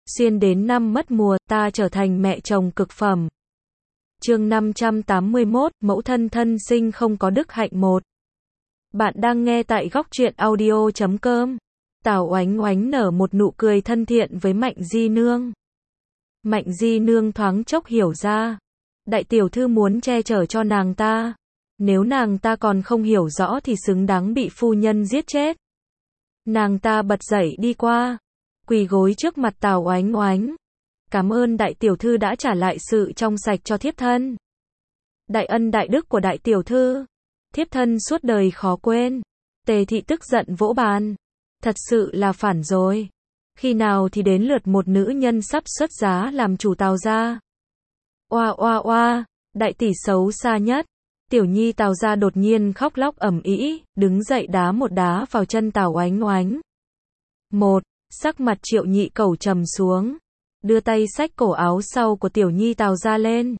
Xuyên đến năm mất mùa, ta trở thành mẹ chồng cực phẩm. Chương 581, mẫu thân thân sinh không có đức hạnh 1. Bạn đang nghe tại góc truyện audio.com. Tào Oánh Oánh nở một nụ cười thân thiện với Mạnh Di Nương. Mạnh Di Nương thoáng chốc hiểu ra, đại tiểu thư muốn che chở cho nàng ta. Nếu nàng ta còn không hiểu rõ thì xứng đáng bị phu nhân giết chết. Nàng ta bật dậy đi qua, quỳ gối trước mặt Tào Oánh Oánh. Cảm ơn đại tiểu thư đã trả lại sự trong sạch cho thiếp thân. Đại ân đại đức của đại tiểu thư, thiếp thân suốt đời khó quên. Tề thị tức giận vỗ bàn. Thật sự là phản rồi. Khi nào thì đến lượt một nữ nhân sắp xuất giá làm chủ Tào gia. Oa oa oa, đại tỷ xấu xa nhất. Tiểu nhi Tào gia đột nhiên khóc lóc ầm ĩ, đứng dậy đá một đá vào chân Tào Oánh Oánh. Sắc mặt Triệu Nhị Cẩu trầm xuống, đưa tay xách cổ áo sau của tiểu nhi Tào gia lên.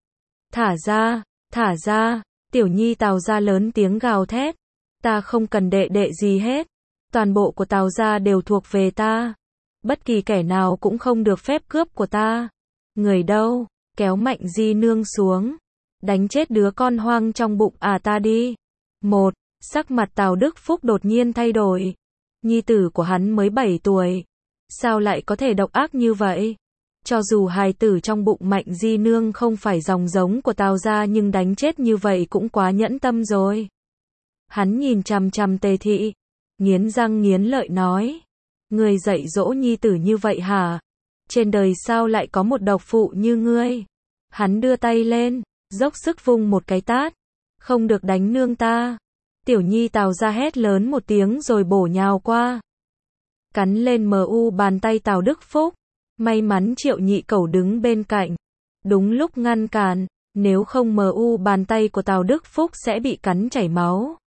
Thả ra, tiểu nhi Tào gia lớn tiếng gào thét. Ta không cần đệ đệ gì hết. Toàn bộ của Tào gia đều thuộc về ta. Bất kỳ kẻ nào cũng không được phép cướp của ta. Người đâu, kéo Mạnh Di Nương xuống. Đánh chết đứa con hoang trong bụng ta đi. Sắc mặt Tào Đức Phúc đột nhiên thay đổi. Nhi tử của hắn mới 7 tuổi. Sao lại có thể độc ác như vậy? Cho dù hài tử trong bụng Mạnh Di Nương không phải dòng giống của Tào gia nhưng đánh chết như vậy cũng quá nhẫn tâm rồi. Hắn nhìn chằm chằm Tề thị, nghiến răng nghiến lợi nói. Ngươi dạy dỗ nhi tử như vậy hả? Trên đời sao lại có một độc phụ như ngươi? Hắn đưa tay lên, dốc sức vung một cái tát. Không được đánh nương ta. Tiểu nhi Tào gia hét lớn một tiếng rồi bổ nhào qua. Cắn lên bàn tay Tào Đức Phúc. May mắn Triệu Nhị Cẩu đứng bên cạnh. Đúng lúc ngăn cản, nếu không bàn tay của Tào Đức Phúc sẽ bị cắn chảy máu.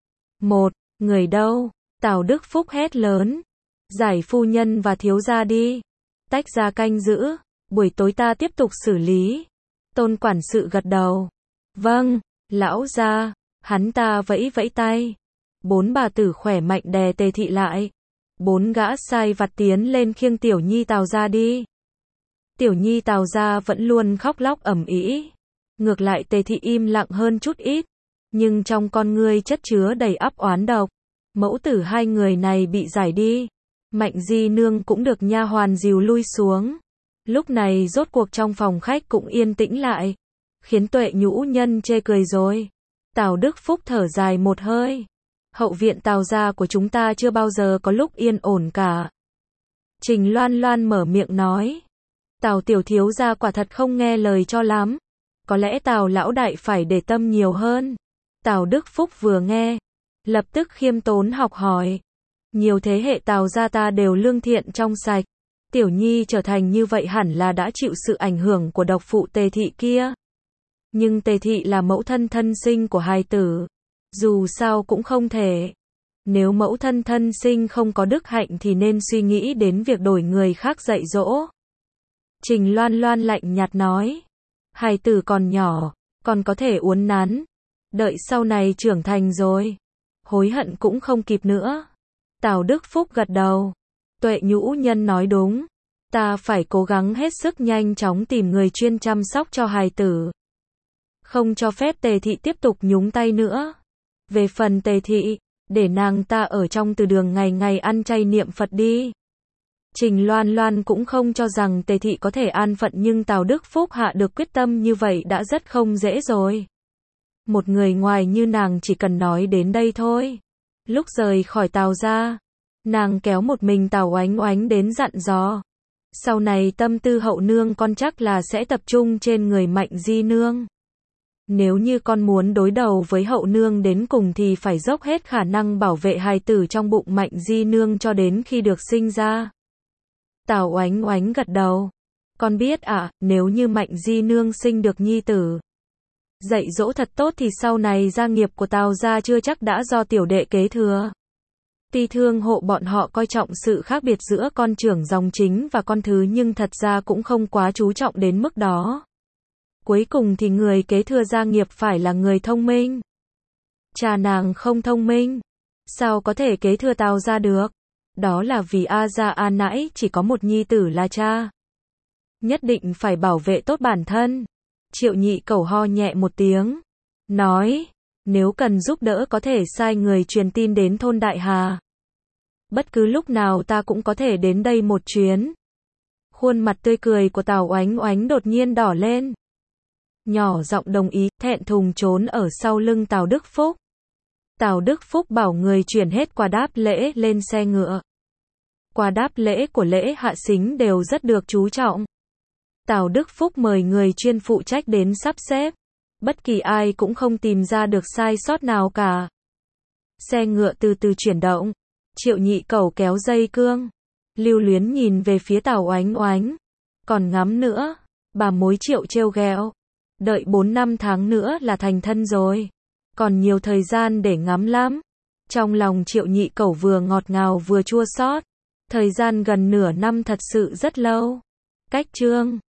Người đâu? Tào Đức Phúc hét lớn. Giải phu nhân và thiếu gia đi. Tách ra canh giữ, buổi tối ta tiếp tục xử lý. Tôn quản sự gật đầu. Vâng, lão gia. Hắn ta vẫy vẫy tay. 4 bà tử khỏe mạnh đè Tề thị lại. 4 gã sai vặt tiến lên khiêng tiểu nhi Tào gia đi. Tiểu nhi Tào gia vẫn luôn khóc lóc ầm ĩ. Ngược lại Tề thị im lặng hơn chút ít, nhưng trong con ngươi chất chứa đầy ắp oán độc. Mẫu tử hai người này bị giải đi. Mạnh Di Nương cũng được nha hoàn dìu lui xuống. Lúc này rốt cuộc trong phòng khách cũng yên tĩnh lại, khiến Tuệ Nhũ Nhân chê cười rồi. Tào Đức Phúc thở dài một hơi. Hậu viện Tào gia của chúng ta chưa bao giờ có lúc yên ổn cả. Trình Loan Loan mở miệng nói. Tào tiểu thiếu gia quả thật không nghe lời cho lắm. Có lẽ Tào lão đại phải để tâm nhiều hơn. Tào Đức Phúc vừa nghe, lập tức khiêm tốn học hỏi. Nhiều thế hệ Tào gia ta đều lương thiện trong sạch. Tiểu nhi trở thành như vậy hẳn là đã chịu sự ảnh hưởng của độc phụ Tề thị kia. Nhưng Tề thị là mẫu thân thân sinh của hài tử. Dù sao cũng không thể. Nếu mẫu thân thân sinh không có đức hạnh thì nên suy nghĩ đến việc đổi người khác dạy dỗ. Trình Loan Loan lạnh nhạt nói. Hài tử còn nhỏ, còn có thể uốn nắn. Đợi sau này trưởng thành rồi, hối hận cũng không kịp nữa. Tào Đức Phúc gật đầu. Tuệ Nhũ Nhân nói đúng. Ta phải cố gắng hết sức nhanh chóng tìm người chuyên chăm sóc cho hài tử. Không cho phép Tề thị tiếp tục nhúng tay nữa. Về phần Tề thị, để nàng ta ở trong từ đường ngày ngày ăn chay niệm Phật đi. Trình Loan Loan cũng không cho rằng Tề thị có thể an phận nhưng Tào Đức Phúc hạ được quyết tâm như vậy đã rất không dễ rồi. Một người ngoài như nàng chỉ cần nói đến đây thôi. Lúc rời khỏi Tào gia, nàng kéo một mình Tào Oánh Oánh đến dặn dò. Sau này tâm tư hậu nương con chắc là sẽ tập trung trên người Mạnh Di Nương. Nếu như con muốn đối đầu với hậu nương đến cùng thì phải dốc hết khả năng bảo vệ hài tử trong bụng Mạnh Di Nương cho đến khi được sinh ra. Tào Oánh Oánh gật đầu. Con biết nếu như Mạnh Di Nương sinh được nhi tử, dạy dỗ thật tốt thì sau này gia nghiệp của Tào gia chưa chắc đã do tiểu đệ kế thừa. Tuy thương hộ bọn họ coi trọng sự khác biệt giữa con trưởng dòng chính và con thứ nhưng thật ra cũng không quá chú trọng đến mức đó. Cuối cùng thì người kế thừa gia nghiệp phải là người thông minh. Cha nàng không thông minh, sao có thể kế thừa Tào gia được? Đó là vì A Gia A Nãi chỉ có một nhi tử là cha. Nhất định phải bảo vệ tốt bản thân. Triệu Nhị Cẩu ho nhẹ một tiếng. Nói, nếu cần giúp đỡ có thể sai người truyền tin đến thôn Đại Hà. Bất cứ lúc nào ta cũng có thể đến đây một chuyến. Khuôn mặt tươi cười của Tào Oánh Oánh đột nhiên đỏ lên. Nhỏ giọng đồng ý, thẹn thùng trốn ở sau lưng Tào Đức Phúc. Tào Đức Phúc bảo người chuyển hết quà đáp lễ lên xe ngựa. Quà đáp lễ của lễ hạ sính đều rất được chú trọng. Tào Đức Phúc mời người chuyên phụ trách đến sắp xếp. Bất kỳ ai cũng không tìm ra được sai sót nào cả. Xe ngựa từ từ chuyển động. Triệu Nhị Cẩu kéo dây cương. Lưu luyến nhìn về phía Tào Oánh Oánh. Còn ngắm nữa. Bà mối Triệu trêu ghẹo. Đợi 4-5 tháng nữa là thành thân rồi. Còn nhiều thời gian để ngắm lắm. Trong lòng Triệu Nhị Cẩu vừa ngọt ngào vừa chua xót. Thời gian gần nửa năm thật sự rất lâu. Cách chương